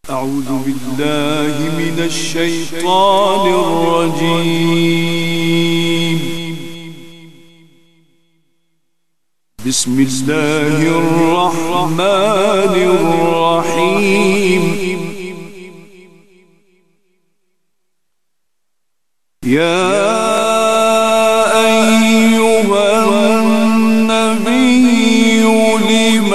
أعوذ بالله من الشيطان الرجيم. بسم الله الرحمن الرحيم. يا أيها النبي لم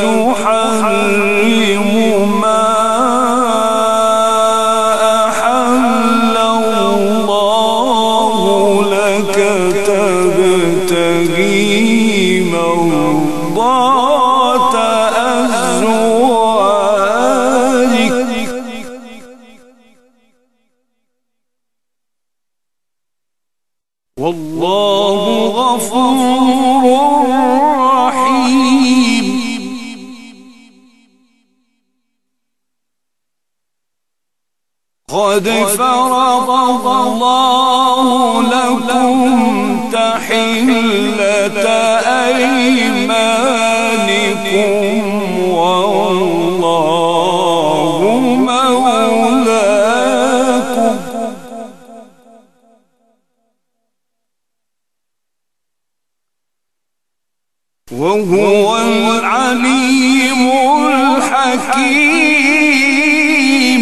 تحرم ما أحل الله لك تبتغي مرضات أزواجك والله غفور رحيم. قد فرض الله لكم تحلة أيمانكم والله مولاكم وهو العليم الحكيم.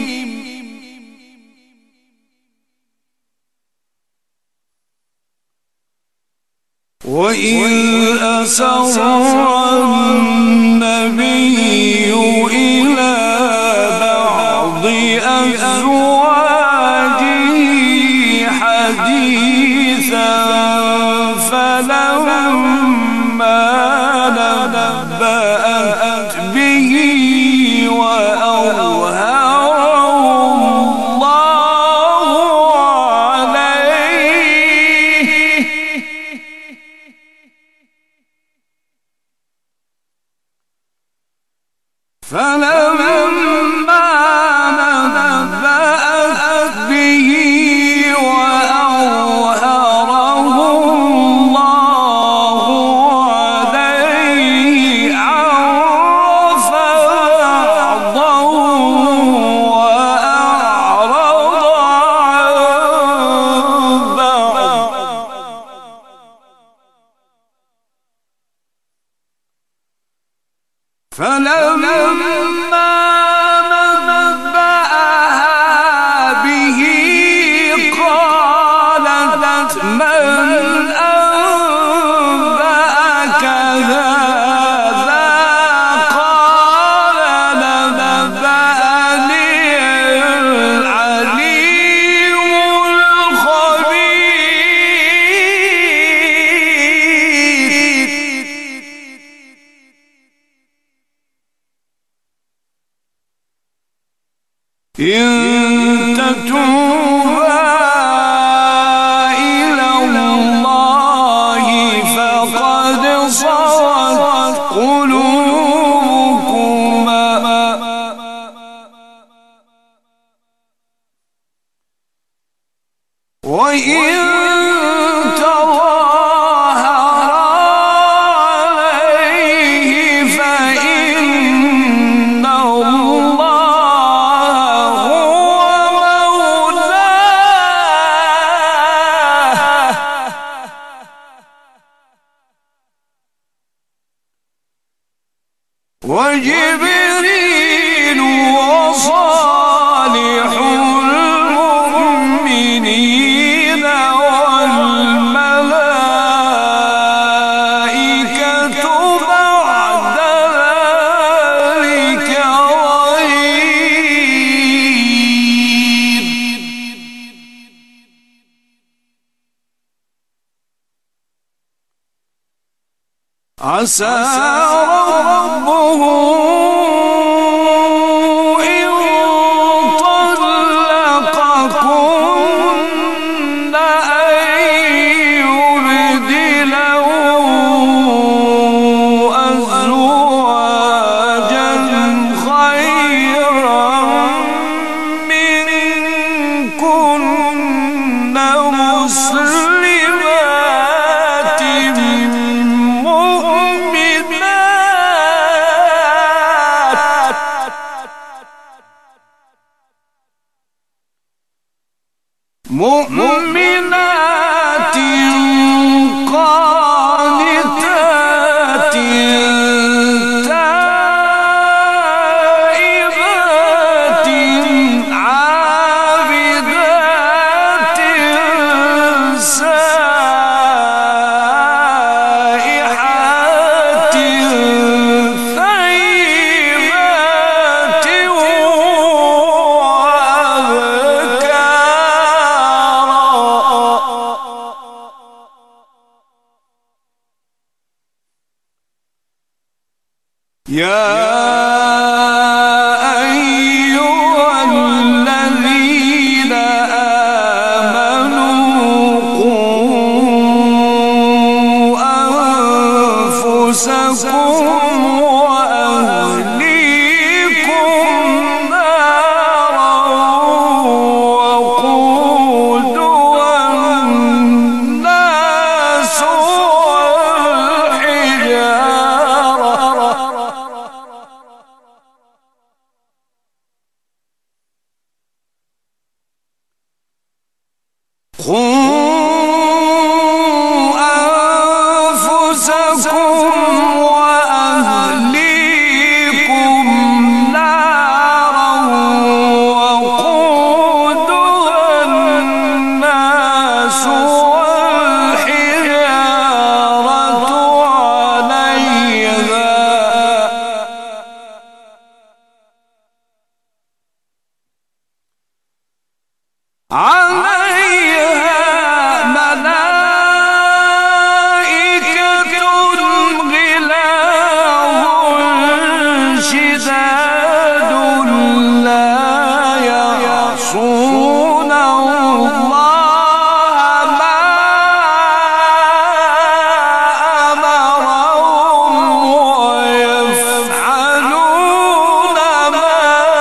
وإذ أسر النبي إلى بعض أزواجه حديثا فلما نبأت به وأظهره الله عليه عرف بعضه وأعرض عن بعض. فلما نبأها به قالت من أنبأك هذا؟ قال نبأني العليم الخبير. إن تتوبا إلى الله فقد صغت قلوبكما وإن تظاهرا عليه فإن الله وجبريل وصالح المؤمنين والملائكة بعد ذلك ظهير. عسى ربه إن طلقكن أن يبدله أزواجا خيرا منكن مسلمات مؤمنات مؤمنات قانتات تائبات عابدات سائحات ثيبات يا أيها الذين آمنوا قوا أنفسكم وأهليكم نارا وقودها الناس والحجارة قوا أنفسكم وأهليكم نارا وقودها الناس والحجارة عليها ملائكة غلاظ شداد لا يعصون الله ما أمرهم ويفعلون ما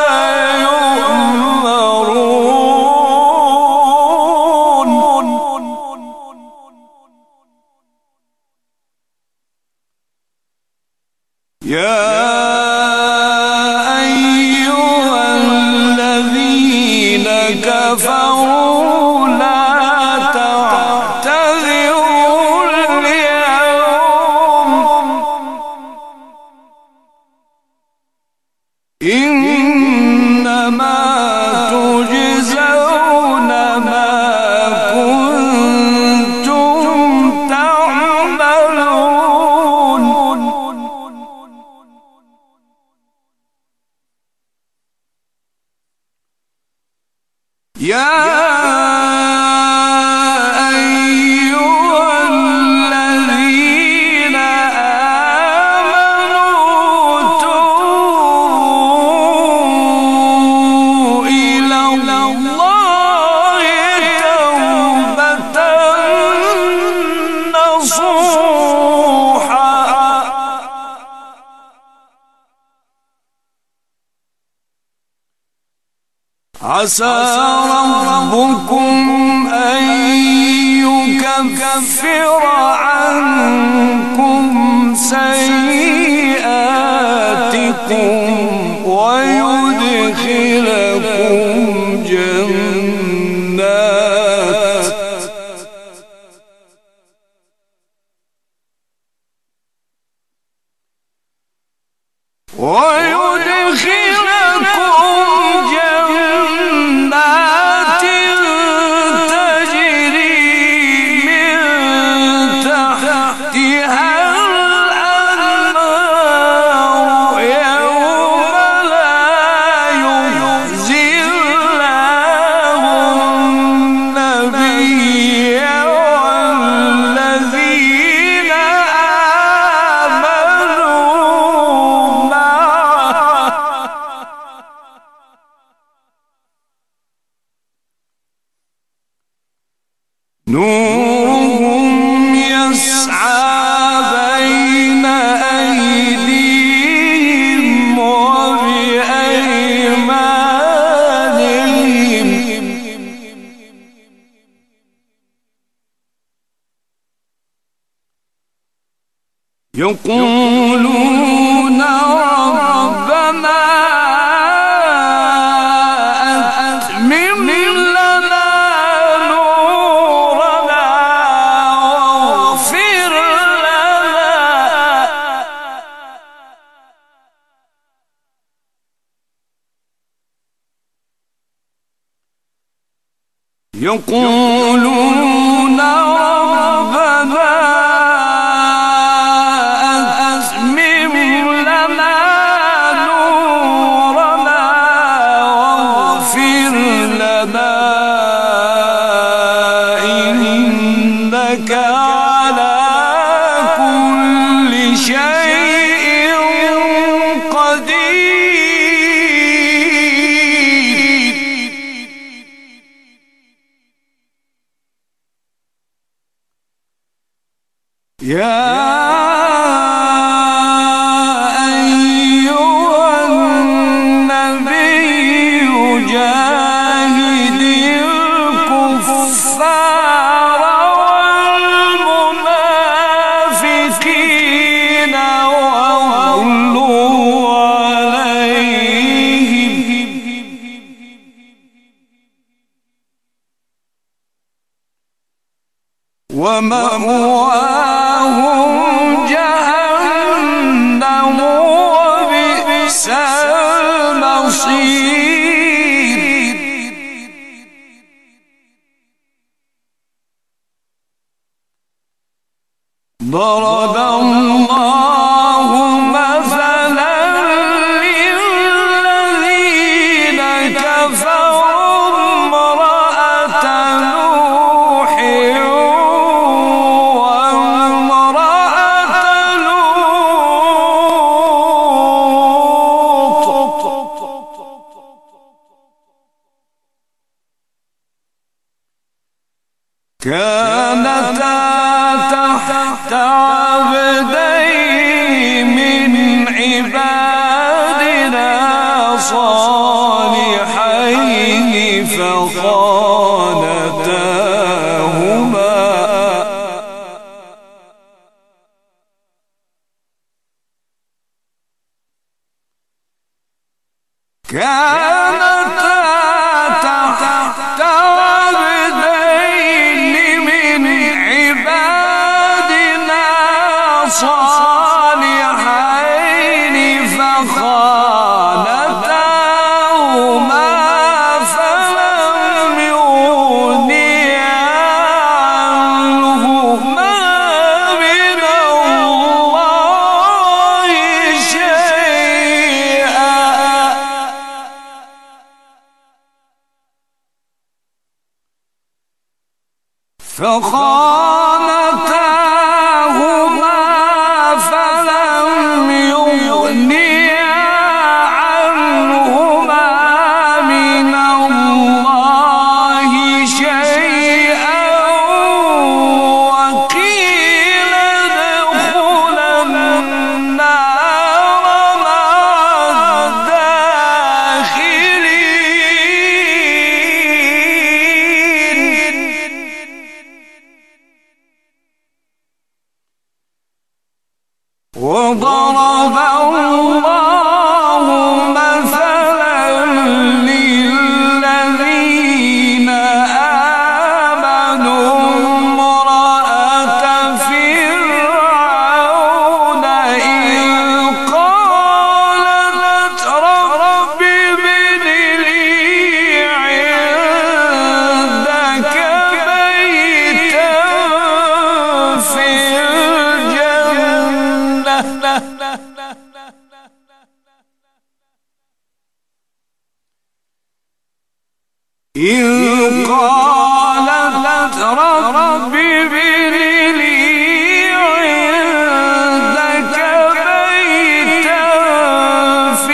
يؤمرون. يا أيها الذين كفروا لا تعتذروا اليوم إنما تجزون ما كنتم تعملون. يا أيها الذين آمنوا توبوا إلى الله توبة نصوحا عسى ربكم أن يكفر عنكم سيئاتكم ويدخلكم جنات تجري من تحتها الأنهار يوم لا يخزي الله النبي والذين آمنوا معه نورهم يسعى بين أيديهم وبأيمانهم يقولون ربنا أتمم لنا يقولون ربنا أتمم لنا نورنا واغفر لنا إنك على كل شيء قدير. يا أيها النبي جاهد الكفار والمنافقين واغلظ عليهم ومأواهم جهنم وبئس المصير. ضرب الله مثلا للذين كفروا امرأة نوح وامرأة لوط كانتا تحت عبدين من عبادنا صالحين فخانتاهما صالحين فخانتاهما فلم يغنيا عنهما من الله شيئا وقيل ادخلا النار مع الداخلين. وضرب الله مثلا للذين آمنوا امرأة فرعون إذ قالت رب ابن لي عندك بيتا في الجنة إذ قالت رب ابن لي عندك بيتا في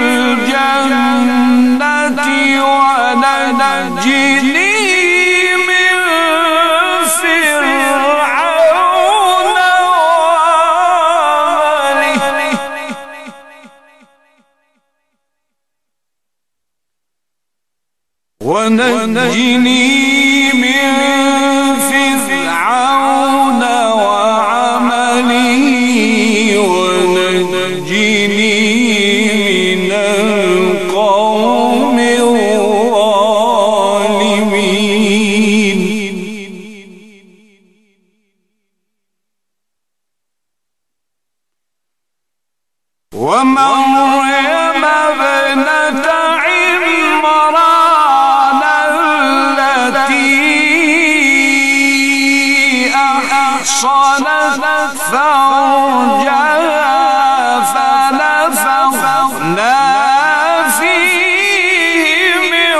الجنة ونجني من فرعون وعمله ونجني من فرعون وعمله ونجني من القوم الظالمين. ومريم ابنة عمران التي أحصنت فرجها فنفخنا فيه من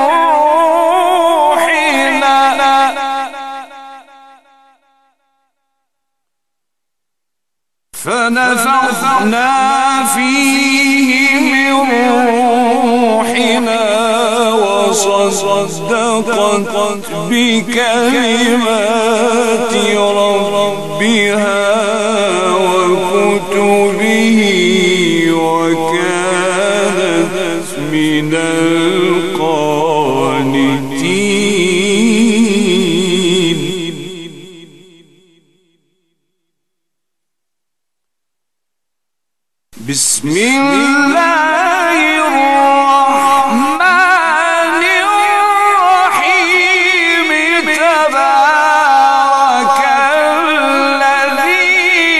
روحنا وصدقت بكلمات ربها وكتبه وكانت من القانتين. بسم الله الرحمن الرحيم. تبارك الذي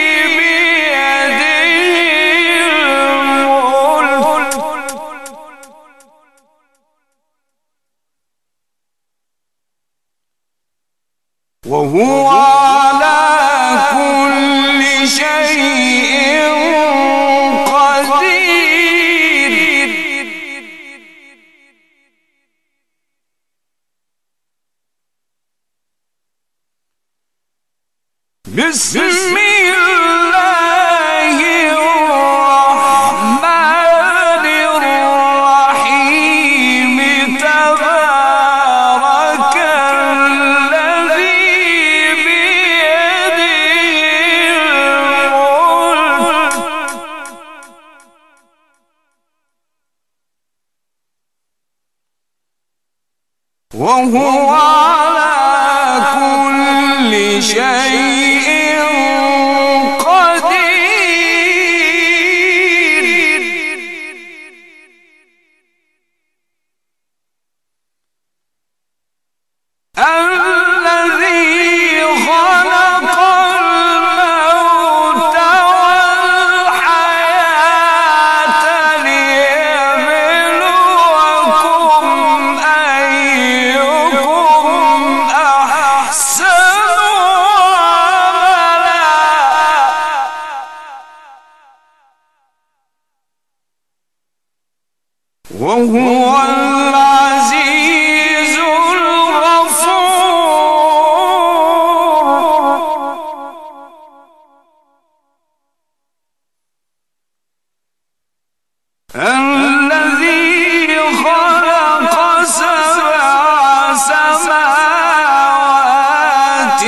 بيده الملك وهو على كل شيء بسم الله الرحمن الرحيم. تبارك الذي بيده الملك وهو على كل شيء وهو العزيز الغفور. الذي خلق سبع سماوات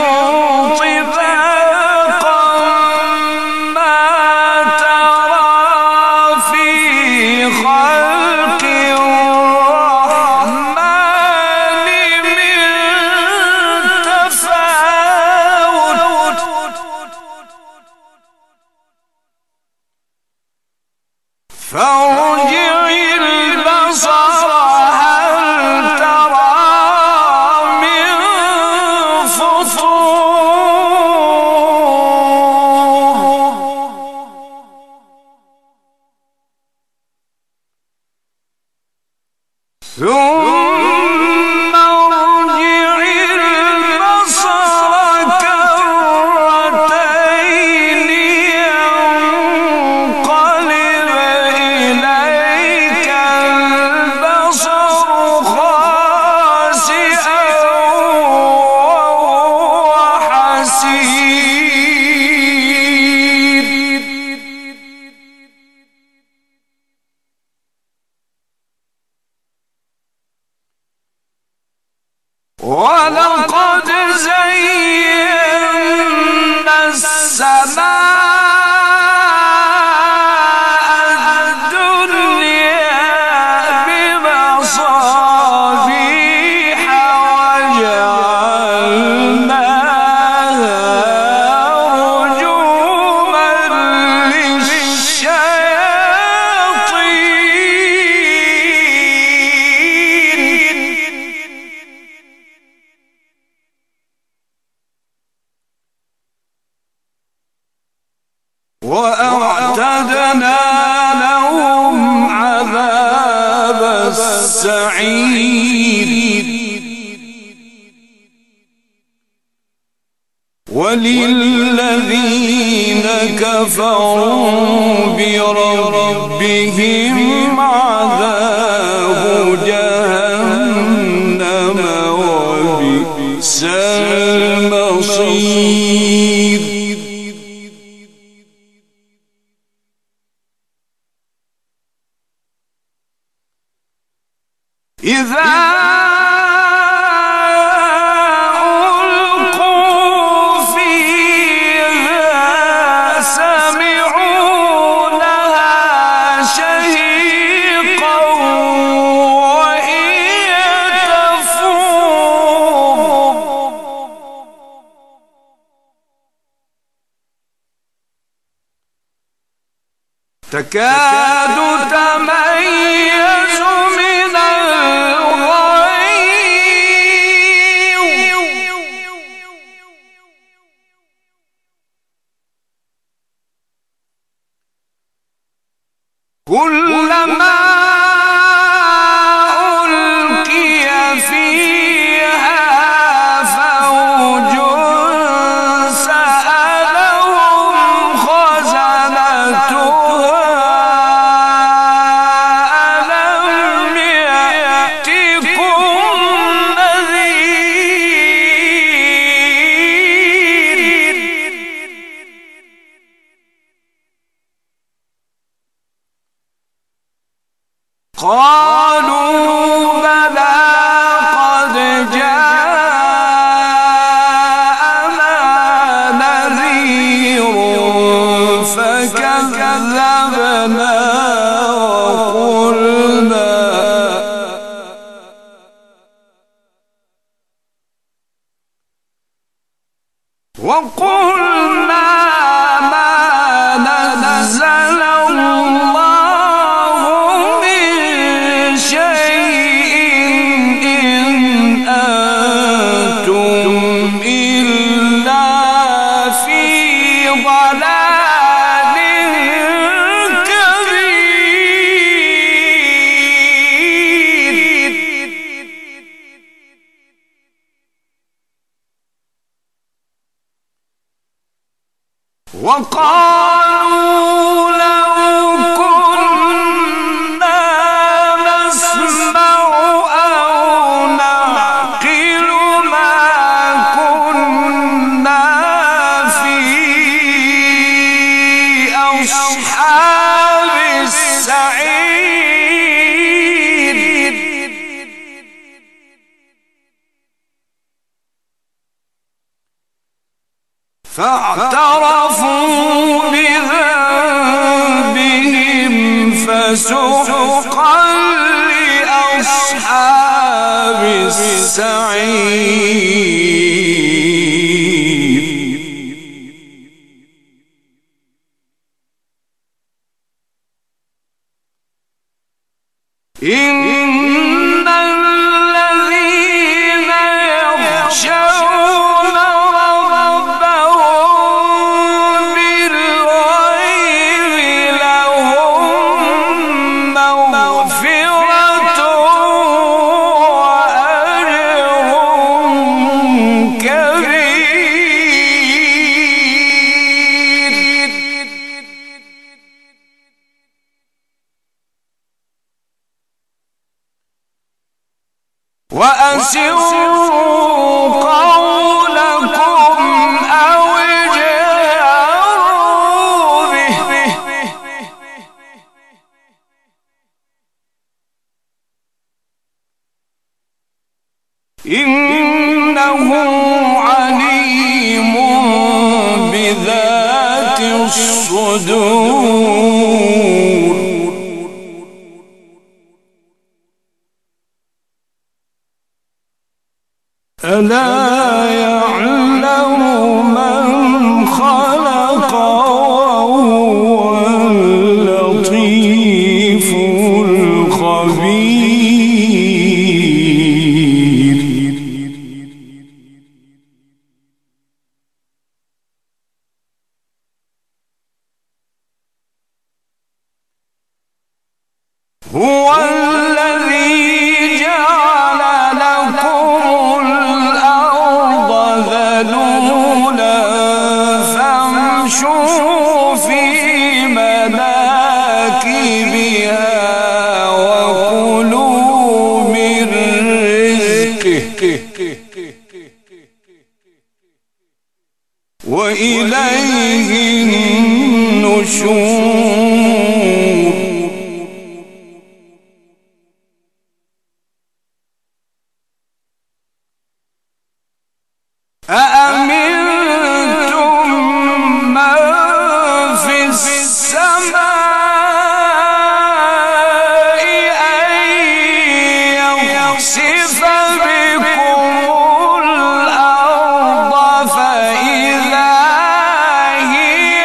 طباقا ما ترى في خلق الرحمن من تفاوت فارجع البصر هل ترى من فطور ثم ارجع البصر كرتين ينقلب إليك البصر خاسئا وهو حسير. ولقد زينا السماء الدنيا بمصابيح وجعلناها رجوما للشياطين وأعتدنا لهم عذاب السعير. وللذين كفروا بربهم عذاب جهنم وبئس المصير. إذا تكاد تميز من الغيظ كلما ألقي فيها فوج سألهم خزنتها قالوا بلى قد جاءنا نذير فكذبنا وقلنا ما نزل الله من شيء إن أنتم إلا في ضلال كبير. وقالوا لو كنا نسمع أو نعقل ما كنا في أصحاب السعير. فاعترفوا بذنبهم فسحقا لأصحاب السعير. إن الذين يخشون وأسروا قولكم أو اجهروا به إنه عليم بذات الصدور. ألا يعلم من خلق وهو اللطيف الخبير. هو الذي جعل لكم الأرض ذلولا وإليه النشور. أأمنتم من في السماء أن يخسف بكم الأرض فإذا هي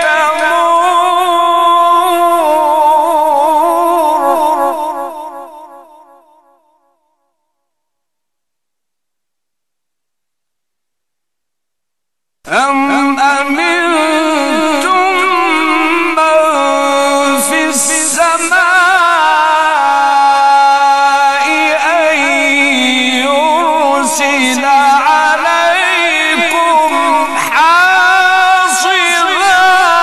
تمور. أم أمنتم من في السماء أن يرسل عليكم حاصبا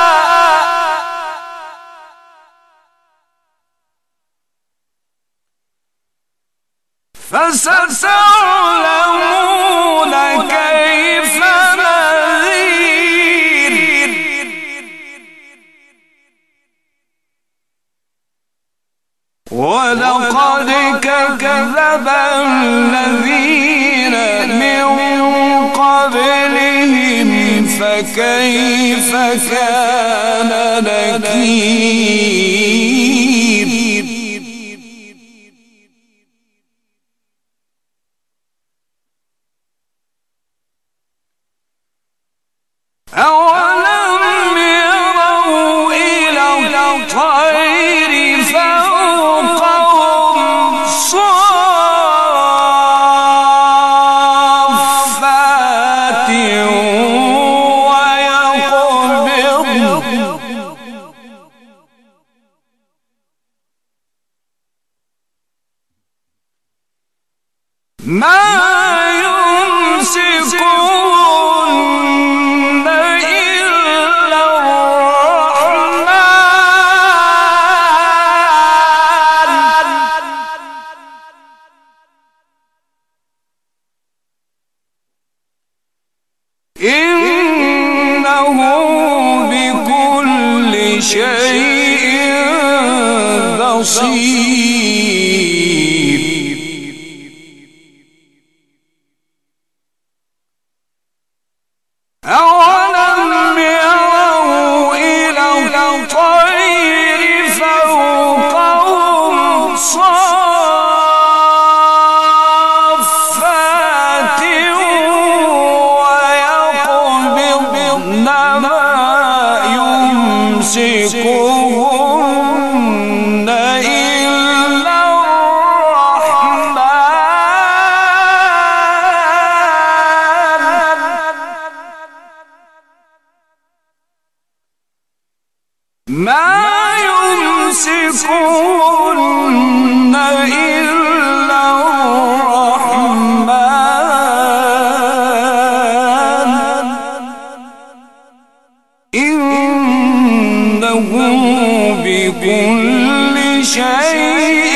فستعلمون كيف نذير. ولقد كذب الذين من قبلهم فكيف كان نكير. أولم يروا إلى الطير فوقهم صافات ويقبضن ما يمسكون إلا الرحمن إنه بكل شيء بصير. أولم يروا إلى الطير فوقهم صافات ويقبضن ما يمسكهن إلا ما يمسكون إلا الرحمن إنه بكل شيء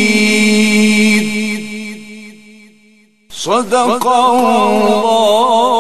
بصير. صدق الله